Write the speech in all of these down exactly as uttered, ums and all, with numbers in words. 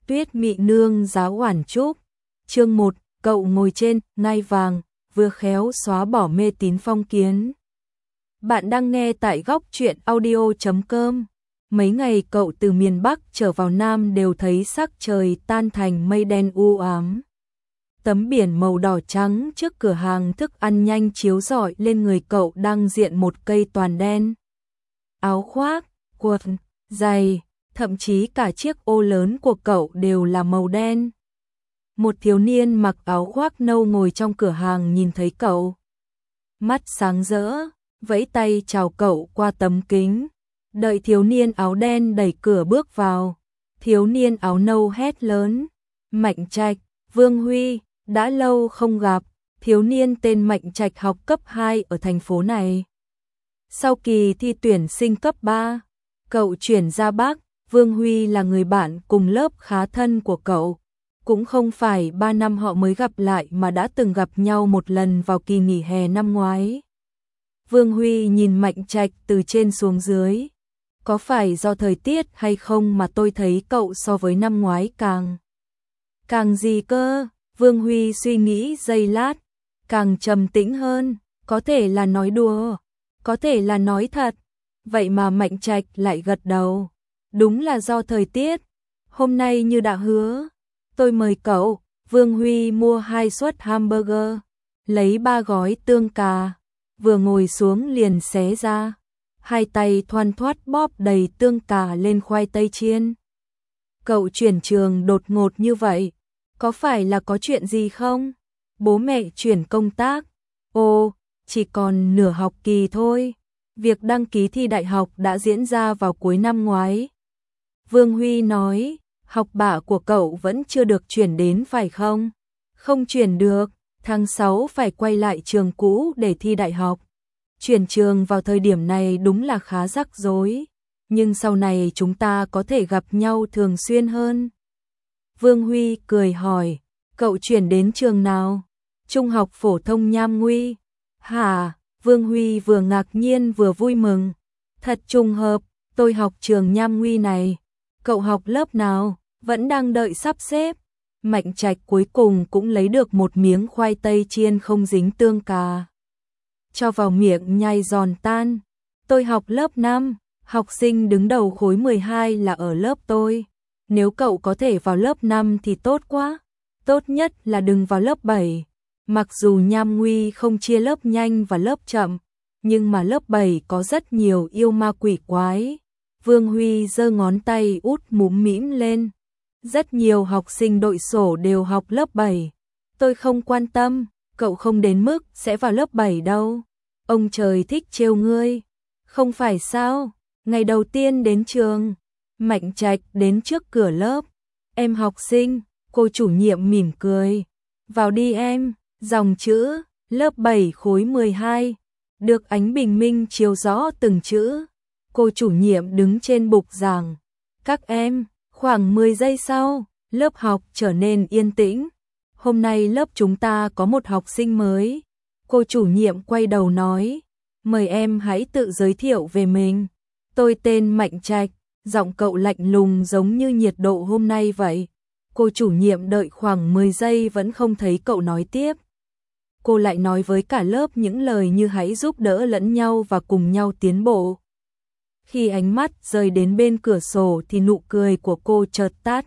Tuyết Mị Nương giáo oản trúc. Chương một, cậu ngồi trên ngai vàng, vừa khéo xóa bỏ mê tín phong kiến. Bạn đang nghe tại góc truyện audio chấm com. Mấy ngày cậu từ miền Bắc trở vào Nam đều thấy sắc trời tan thành mây đen u ám. Tấm biển màu đỏ trắng trước cửa hàng thức ăn nhanh chiếu rọi lên người cậu đang diện một cây toàn đen. Áo khoác, quần, giày, thậm chí cả chiếc ô lớn của cậu đều là màu đen. Một thiếu niên mặc áo khoác nâu ngồi trong cửa hàng nhìn thấy cậu. Mắt sáng rỡ, vẫy tay chào cậu qua tấm kính. Đợi thiếu niên áo đen đẩy cửa bước vào. Thiếu niên áo nâu hét lớn. Mạnh Trạch, Vương Huy, đã lâu không gặp. Thiếu niên tên Mạnh Trạch học cấp hai ở thành phố này. Sau kỳ thi tuyển sinh cấp ba, cậu chuyển ra Bắc. Vương Huy là người bạn cùng lớp khá thân của cậu. Cũng không phải ba năm họ mới gặp lại mà đã từng gặp nhau một lần vào kỳ nghỉ hè năm ngoái. Vương Huy nhìn Mạnh Trạch từ trên xuống dưới. Có phải do thời tiết hay không mà tôi thấy cậu so với năm ngoái càng... Càng gì cơ? Vương Huy suy nghĩ giây lát. Càng trầm tĩnh hơn. Có thể là nói đùa. Có thể là nói thật. Vậy mà Mạnh Trạch lại gật đầu. Đúng là do thời tiết. Hôm nay như đã hứa, tôi mời cậu. Vương Huy mua hai suất hamburger, lấy ba gói tương cà, vừa ngồi xuống liền xé ra. Hai tay thoăn thoắt bóp đầy tương cà lên khoai tây chiên. Cậu chuyển trường đột ngột như vậy, có phải là có chuyện gì không? Bố mẹ chuyển công tác. Ồ, chỉ còn nửa học kỳ thôi. Việc đăng ký thi đại học đã diễn ra vào cuối năm ngoái. Vương Huy nói, học bạ của cậu vẫn chưa được chuyển đến phải không? Không chuyển được, tháng sáu phải quay lại trường cũ để thi đại học. Chuyển trường vào thời điểm này đúng là khá rắc rối, nhưng sau này chúng ta có thể gặp nhau thường xuyên hơn. Vương Huy cười hỏi, cậu chuyển đến trường nào? Trung học phổ thông Nham Nguy. Hả? Vương Huy vừa ngạc nhiên vừa vui mừng. Thật trùng hợp, tôi học trường Nham Nguy này. Cậu học lớp nào? Vẫn đang đợi sắp xếp. Mạnh Trạch cuối cùng cũng lấy được một miếng khoai tây chiên không dính tương cà. Cho vào miệng nhai giòn tan. Tôi học lớp năm, học sinh đứng đầu khối mười hai là ở lớp tôi. Nếu cậu có thể vào lớp năm thì tốt quá. Tốt nhất là đừng vào lớp bảy. Mặc dù Nham Nguy không chia lớp nhanh và lớp chậm, nhưng mà lớp bảy có rất nhiều yêu ma quỷ quái. Vương Huy giơ ngón tay út múm mĩm lên. Rất nhiều học sinh đội sổ đều học lớp bảy. Tôi không quan tâm, cậu không đến mức sẽ vào lớp bảy đâu. Ông trời thích trêu ngươi. Không phải sao? Ngày đầu tiên đến trường, Mạnh Trạch đến trước cửa lớp. Em học sinh, cô chủ nhiệm mỉm cười. Vào đi em, dòng chữ, lớp bảy khối mười hai. Được ánh bình minh chiếu rõ từng chữ. Cô chủ nhiệm đứng trên bục giảng. Các em, khoảng mười giây sau, lớp học trở nên yên tĩnh. Hôm nay lớp chúng ta có một học sinh mới. Cô chủ nhiệm quay đầu nói, mời em hãy tự giới thiệu về mình. Tôi tên Mạnh Trạch, giọng cậu lạnh lùng giống như nhiệt độ hôm nay vậy. Cô chủ nhiệm đợi khoảng mười giây vẫn không thấy cậu nói tiếp. Cô lại nói với cả lớp những lời như hãy giúp đỡ lẫn nhau và cùng nhau tiến bộ. Khi ánh mắt rơi đến bên cửa sổ thì nụ cười của cô chợt tắt.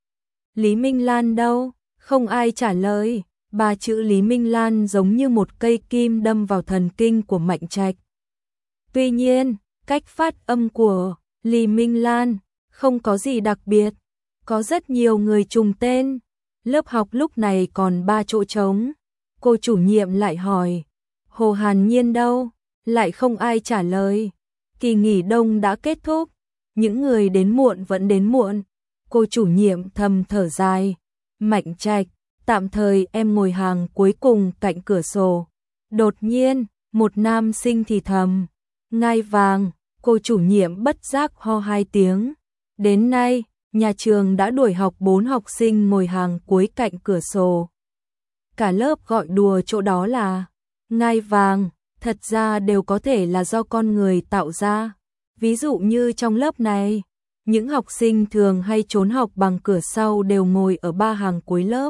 Lý Minh Lan đâu? Không ai trả lời. Ba chữ Lý Minh Lan giống như một cây kim đâm vào thần kinh của Mạnh Trạch. Tuy nhiên, cách phát âm của Lý Minh Lan không có gì đặc biệt. Có rất nhiều người trùng tên. Lớp học lúc này còn ba chỗ trống. Cô chủ nhiệm lại hỏi, Hồ Hàn Nhiên đâu? Lại không ai trả lời. Kỳ nghỉ đông đã kết thúc, những người đến muộn vẫn đến muộn. Cô chủ nhiệm thầm thở dài. Mạnh Trạch, tạm thời em ngồi hàng cuối cùng cạnh cửa sổ. Đột nhiên, một nam sinh thì thầm, ngai vàng. Cô chủ nhiệm bất giác ho hai tiếng. Đến nay, nhà trường đã đuổi học bốn học sinh ngồi hàng cuối cạnh cửa sổ. Cả lớp gọi đùa chỗ đó là ngai vàng. Thật ra đều có thể là do con người tạo ra. Ví dụ như trong lớp này, Những học sinh thường hay trốn học bằng cửa sau đều ngồi ở ba hàng cuối lớp.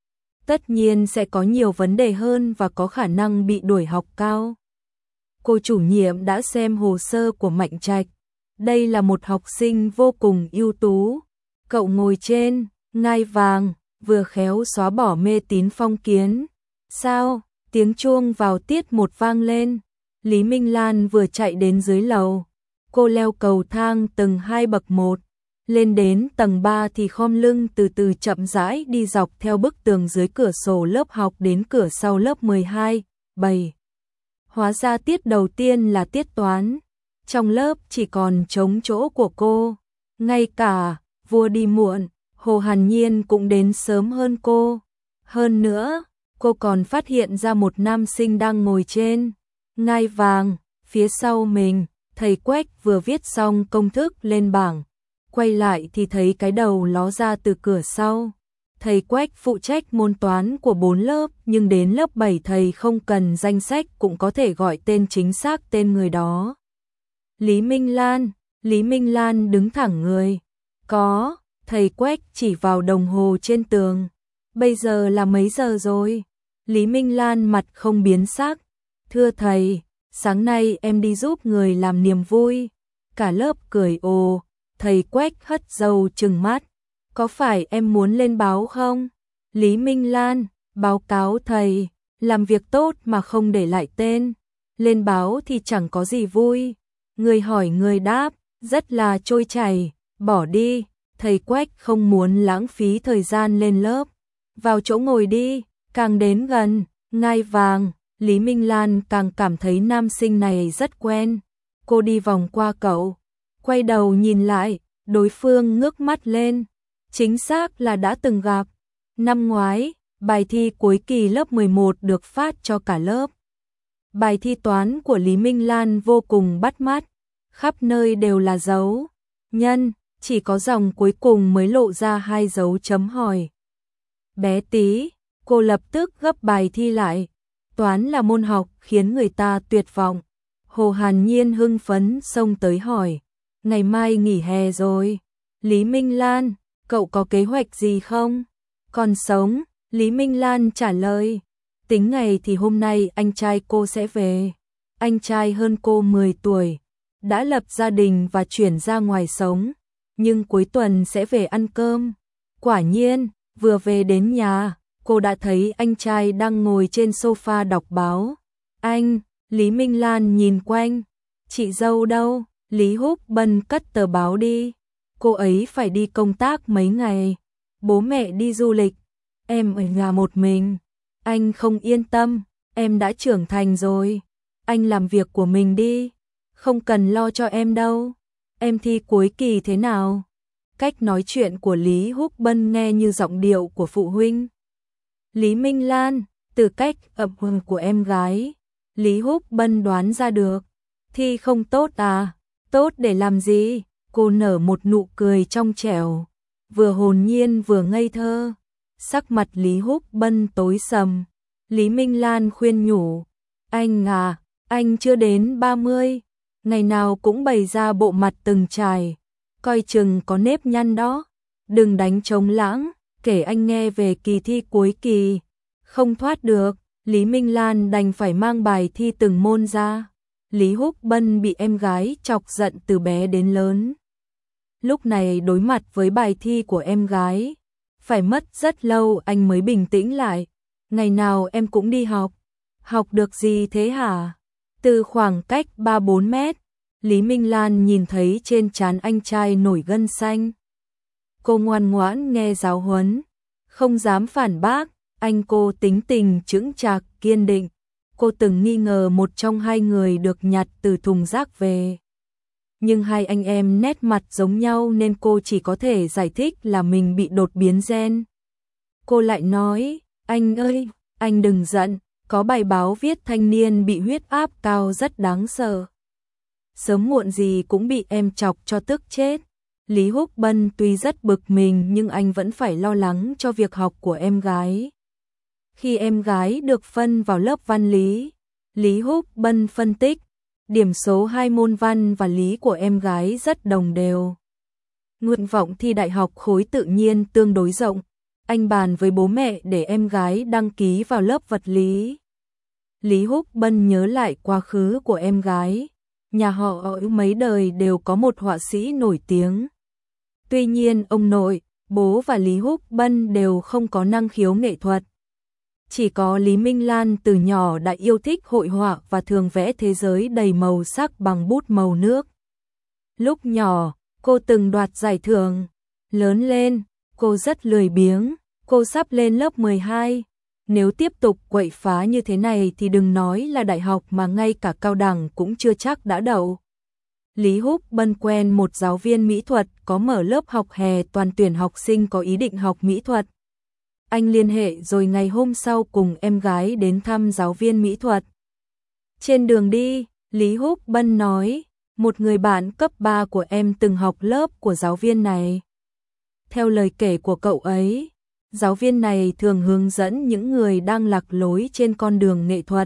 Tất nhiên sẽ có nhiều vấn đề hơn và có khả năng bị đuổi học cao. Cô chủ nhiệm đã xem hồ sơ của Mạnh Trạch. Đây là một học sinh vô cùng ưu tú. Cậu ngồi trên ngai vàng, vừa khéo xóa bỏ mê tín phong kiến. Sao? Tiếng chuông vào tiết một vang lên. Lý Minh Lan vừa chạy đến dưới lầu. Cô leo cầu thang tầng hai bậc một. Lên đến tầng ba thì khom lưng từ từ chậm rãi đi dọc theo bức tường dưới cửa sổ lớp học đến cửa sau lớp mười hai, bảy. Hóa ra tiết đầu tiên là tiết toán. Trong lớp chỉ còn trống chỗ của cô. Ngay cả vua đi muộn, Hồ Hàn Nhiên cũng đến sớm hơn cô. Hơn nữa, cô còn phát hiện ra một nam sinh đang ngồi trên ngai vàng, phía sau mình. Thầy Quách vừa viết xong công thức lên bảng. Quay lại thì thấy cái đầu ló ra từ cửa sau. Thầy Quách phụ trách môn toán của bốn lớp, nhưng đến lớp bảy thầy không cần danh sách cũng có thể gọi tên chính xác tên người đó. Lý Minh Lan, Lý Minh Lan đứng thẳng người. Có, thầy Quách chỉ vào đồng hồ trên tường. Bây giờ là mấy giờ rồi? Lý Minh Lan mặt không biến sắc. Thưa thầy, sáng nay em đi giúp người làm niềm vui. Cả lớp cười ồ. Thầy Quách hất râu trừng mắt. Có phải em muốn lên báo không? Lý Minh Lan, báo cáo thầy, làm việc tốt mà không để lại tên. Lên báo thì chẳng có gì vui. Người hỏi người đáp, rất là trôi chảy, bỏ đi. Thầy Quách không muốn lãng phí thời gian lên lớp. Vào chỗ ngồi đi, càng đến gần, ngai vàng, Lý Minh Lan càng cảm thấy nam sinh này rất quen. Cô đi vòng qua cậu, quay đầu nhìn lại, đối phương ngước mắt lên. Chính xác là đã từng gặp. Năm ngoái, bài thi cuối kỳ lớp mười một được phát cho cả lớp. Bài thi toán của Lý Minh Lan vô cùng bắt mắt, khắp nơi đều là dấu nhân, chỉ có dòng cuối cùng mới lộ ra hai dấu chấm hỏi. Bé tí, cô lập tức gấp bài thi lại. Toán là môn học khiến người ta tuyệt vọng. Hồ Hàn Nhiên hưng phấn xông tới hỏi, ngày mai nghỉ hè rồi. Lý Minh Lan, cậu có kế hoạch gì không? Còn sống, Lý Minh Lan trả lời. Tính ngày thì hôm nay anh trai cô sẽ về. Anh trai hơn cô mười tuổi, đã lập gia đình và chuyển ra ngoài sống, nhưng cuối tuần sẽ về ăn cơm. Quả nhiên, vừa về đến nhà, cô đã thấy anh trai đang ngồi trên sofa đọc báo. Anh, Lý Minh Lan nhìn quanh. Chị dâu đâu? Lý Húc Bân cất tờ báo đi. Cô ấy phải đi công tác mấy ngày. Bố mẹ đi du lịch. Em ở nhà một mình. Anh không yên tâm. Em đã trưởng thành rồi. Anh làm việc của mình đi. Không cần lo cho em đâu. Em thi cuối kỳ thế nào? Cách nói chuyện của Lý Húc Bân nghe như giọng điệu của phụ huynh. Lý Minh Lan, từ cách ậm hừng của em gái, Lý Húc Bân đoán ra được. Thi không tốt à? Tốt để làm gì? Cô nở một nụ cười trong trẻo, vừa hồn nhiên vừa ngây thơ. Sắc mặt Lý Húc Bân tối sầm. Lý Minh Lan khuyên nhủ, anh à, anh chưa đến ba mươi, ngày nào cũng bày ra bộ mặt từng trải, coi chừng có nếp nhăn đó. Đừng đánh trống lãng, kể anh nghe về kỳ thi cuối kỳ. Không thoát được, Lý Minh Lan đành phải mang bài thi từng môn ra. Lý Húc Bân bị em gái chọc giận từ bé đến lớn. Lúc này đối mặt với bài thi của em gái, phải mất rất lâu anh mới bình tĩnh lại. Ngày nào em cũng đi học. Học được gì thế hả? Từ khoảng cách ba bốn mét, Lý Minh Lan nhìn thấy trên trán anh trai nổi gân xanh. Cô ngoan ngoãn nghe giáo huấn, không dám phản bác. Anh cô tính tình chững chạc, kiên định. Cô từng nghi ngờ một trong hai người được nhặt từ thùng rác về. Nhưng hai anh em nét mặt giống nhau nên cô chỉ có thể giải thích là mình bị đột biến gen. Cô lại nói, anh ơi, anh đừng giận, có bài báo viết thanh niên bị huyết áp cao rất đáng sợ. Sớm muộn gì cũng bị em chọc cho tức chết. Lý Húc Bân tuy rất bực mình nhưng anh vẫn phải lo lắng cho việc học của em gái. Khi em gái được phân vào lớp văn lý, Lý Húc Bân phân tích, điểm số hai môn văn và lý của em gái rất đồng đều. Nguyện vọng thi đại học khối tự nhiên tương đối rộng. Anh bàn với bố mẹ để em gái đăng ký vào lớp vật lý. Lý Húc Bân nhớ lại quá khứ của em gái. Nhà họ ở mấy đời đều có một họa sĩ nổi tiếng. Tuy nhiên ông nội, bố và Lý Húc Bân đều không có năng khiếu nghệ thuật. Chỉ có Lý Minh Lan từ nhỏ đã yêu thích hội họa và thường vẽ thế giới đầy màu sắc bằng bút màu nước. Lúc nhỏ, cô từng đoạt giải thưởng. Lớn lên, cô rất lười biếng. Cô sắp lên lớp mười hai. Nếu tiếp tục quậy phá như thế này thì đừng nói là đại học mà ngay cả cao đẳng cũng chưa chắc đã đậu. Lý Húc Bân quen một giáo viên mỹ thuật có mở lớp học hè toàn tuyển học sinh có ý định học mỹ thuật. Anh liên hệ rồi ngày hôm sau cùng em gái đến thăm giáo viên mỹ thuật. Trên đường đi, Lý Húc Bân nói, một người bạn cấp ba của em từng học lớp của giáo viên này. Theo lời kể của cậu ấy, giáo viên này thường hướng dẫn những người đang lạc lối trên con đường nghệ thuật.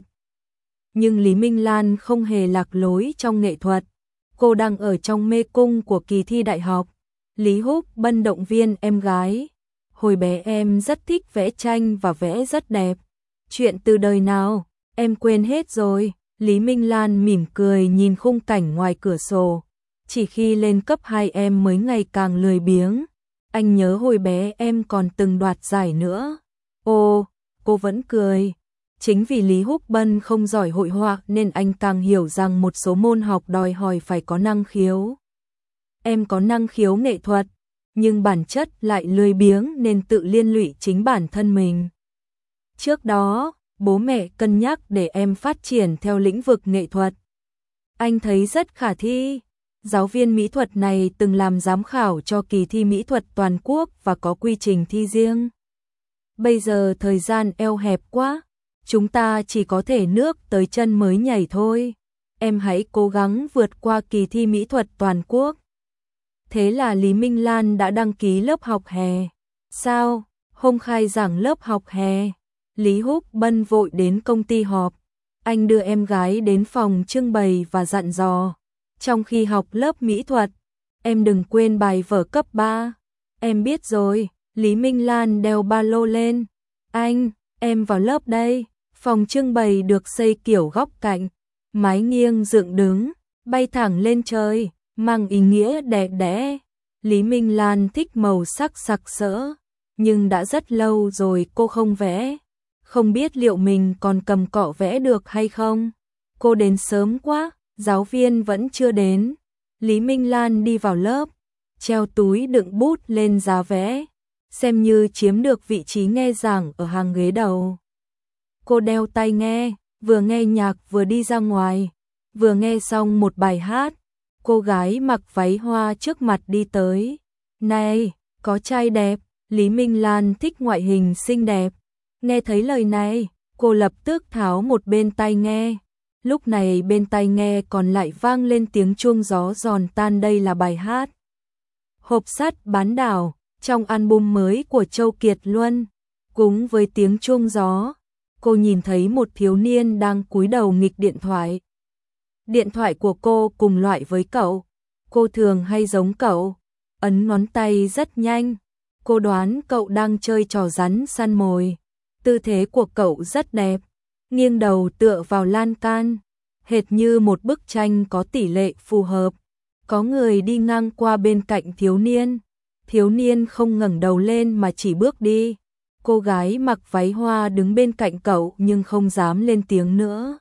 Nhưng Lý Minh Lan không hề lạc lối trong nghệ thuật. Cô đang ở trong mê cung của kỳ thi đại học. Lý Húc Bân động viên em gái. Hồi bé em rất thích vẽ tranh và vẽ rất đẹp. Chuyện từ đời nào, em quên hết rồi. Lý Minh Lan mỉm cười nhìn khung cảnh ngoài cửa sổ. Chỉ khi lên cấp hai em mới ngày càng lười biếng. Anh nhớ hồi bé em còn từng đoạt giải nữa. Ồ, cô vẫn cười. Chính vì Lý Húc Bân không giỏi hội họa nên anh càng hiểu rằng một số môn học đòi hỏi phải có năng khiếu. Em có năng khiếu nghệ thuật, nhưng bản chất lại lười biếng nên tự liên lụy chính bản thân mình. Trước đó, bố mẹ cân nhắc để em phát triển theo lĩnh vực nghệ thuật. Anh thấy rất khả thi. Giáo viên mỹ thuật này từng làm giám khảo cho kỳ thi mỹ thuật toàn quốc và có quy trình thi riêng. Bây giờ thời gian eo hẹp quá, chúng ta chỉ có thể nước tới chân mới nhảy thôi. Em hãy cố gắng vượt qua kỳ thi mỹ thuật toàn quốc. Thế là Lý Minh Lan đã đăng ký lớp học hè. Sao? Hôm khai giảng lớp học hè, Lý Húc Bân vội đến công ty họp. Anh đưa em gái đến phòng trưng bày và dặn dò. Trong khi học lớp mỹ thuật, em đừng quên bài vở cấp ba. Em biết rồi. Lý Minh Lan đeo ba lô lên. Anh, em vào lớp đây. Phòng trưng bày được xây kiểu góc cạnh, mái nghiêng dựng đứng, bay thẳng lên trời, mang ý nghĩa đẹp đẽ. Lý Minh Lan thích màu sắc sặc sỡ, nhưng đã rất lâu rồi cô không vẽ. Không biết liệu mình còn cầm cọ vẽ được hay không. Cô đến sớm quá, giáo viên vẫn chưa đến. Lý Minh Lan đi vào lớp, treo túi đựng bút lên giá vẽ, xem như chiếm được vị trí nghe giảng ở hàng ghế đầu. Cô đeo tai nghe, vừa nghe nhạc vừa đi ra ngoài. Vừa nghe xong một bài hát, cô gái mặc váy hoa trước mặt đi tới. Này, có trai đẹp. Lý Minh Lan thích ngoại hình xinh đẹp. Nghe thấy lời này, cô lập tức tháo một bên tai nghe. Lúc này bên tai nghe còn lại vang lên tiếng chuông gió giòn tan, đây là bài hát Hộp sắt bán đảo trong album mới của Châu Kiệt Luân. Cùng với tiếng chuông gió, cô nhìn thấy một thiếu niên đang cúi đầu nghịch điện thoại. Điện thoại của cô cùng loại với cậu. Cô thường hay giống cậu, ấn ngón tay rất nhanh. Cô đoán cậu đang chơi trò rắn săn mồi. Tư thế của cậu rất đẹp, nghiêng đầu tựa vào lan can, hệt như một bức tranh có tỷ lệ phù hợp. Có người đi ngang qua bên cạnh thiếu niên. Thiếu niên không ngẩng đầu lên mà chỉ bước đi. Cô gái mặc váy hoa đứng bên cạnh cậu nhưng không dám lên tiếng nữa.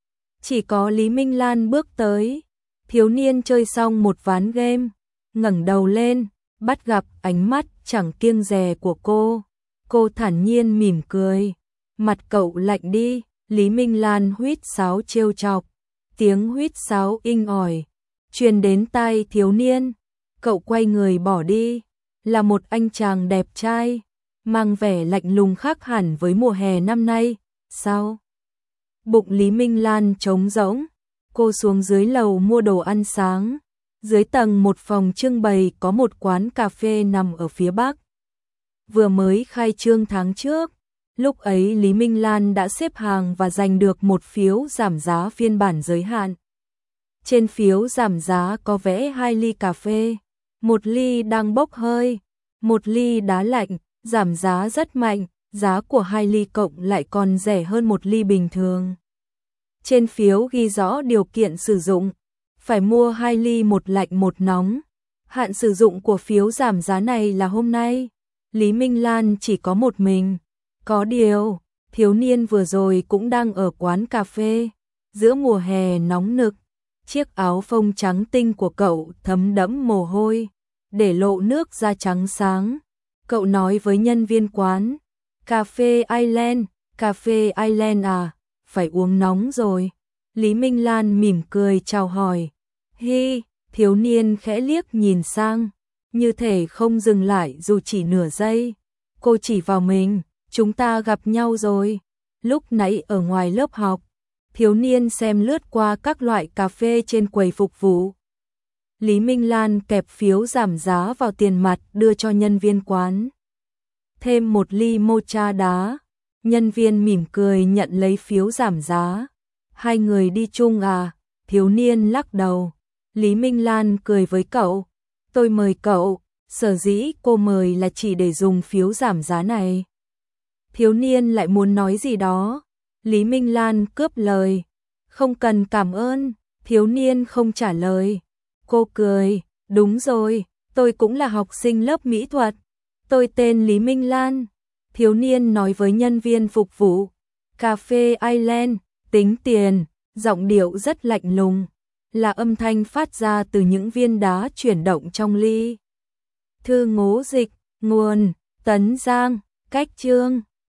Chỉ có Lý Minh Lan bước tới. Thiếu niên chơi xong một ván game, ngẩng đầu lên, bắt gặp ánh mắt chẳng kiêng dè của cô. Cô thản nhiên mỉm cười. Mặt cậu lạnh đi. Lý Minh Lan huýt sáo trêu chọc. Tiếng huýt sáo inh ỏi truyền đến tai thiếu niên. Cậu quay người bỏ đi. Là một anh chàng đẹp trai, mang vẻ lạnh lùng khác hẳn với mùa hè năm nay. Sao? Bụng Lý Minh Lan trống rỗng. Cô xuống dưới lầu mua đồ ăn sáng. Dưới tầng một phòng trưng bày có một quán cà phê nằm ở phía bắc. Vừa mới khai trương tháng trước. Lúc ấy Lý Minh Lan đã xếp hàng và giành được một phiếu giảm giá phiên bản giới hạn. Trên phiếu giảm giá có vẽ hai ly cà phê. Một ly đang bốc hơi, một ly đá lạnh, giảm giá rất mạnh, giá của hai ly cộng lại còn rẻ hơn một ly bình thường. Trên phiếu ghi rõ điều kiện sử dụng, phải mua hai ly một lạnh một nóng. Hạn sử dụng của phiếu giảm giá này là hôm nay. Lý Minh Lan chỉ có một mình. Có điều, thiếu niên vừa rồi cũng đang ở quán cà phê. Giữa mùa hè nóng nực, chiếc áo phông trắng tinh của cậu thấm đẫm mồ hôi, để lộ nước da trắng sáng. Cậu nói với nhân viên quán, cà phê Island, cà phê Island à, phải uống nóng rồi. Lý Minh Lan mỉm cười chào hỏi. Hi, thiếu niên khẽ liếc nhìn sang, như thể không dừng lại dù chỉ nửa giây. Cô chỉ vào mình, chúng ta gặp nhau rồi. Lúc nãy ở ngoài lớp học, thiếu niên xem lướt qua các loại cà phê trên quầy phục vụ. Lý Minh Lan kẹp phiếu giảm giá vào tiền mặt đưa cho nhân viên quán. Thêm một ly mocha đá. Nhân viên mỉm cười nhận lấy phiếu giảm giá. Hai người đi chung à? Thiếu niên lắc đầu. Lý Minh Lan cười với cậu. Tôi mời cậu, sở dĩ cô mời là chỉ để dùng phiếu giảm giá này. Thiếu niên lại muốn nói gì đó. Lý Minh Lan cướp lời. Không cần cảm ơn. Thiếu niên không trả lời. Cô cười. Đúng rồi, tôi cũng là học sinh lớp mỹ thuật. Tôi tên Lý Minh Lan. Thiếu niên nói với nhân viên phục vụ. Cà phê Island, tính tiền, giọng điệu rất lạnh lùng. Là âm thanh phát ra từ những viên đá chuyển động trong ly. Thư ngố dịch, nguồn, Tấn Giang, cách chương.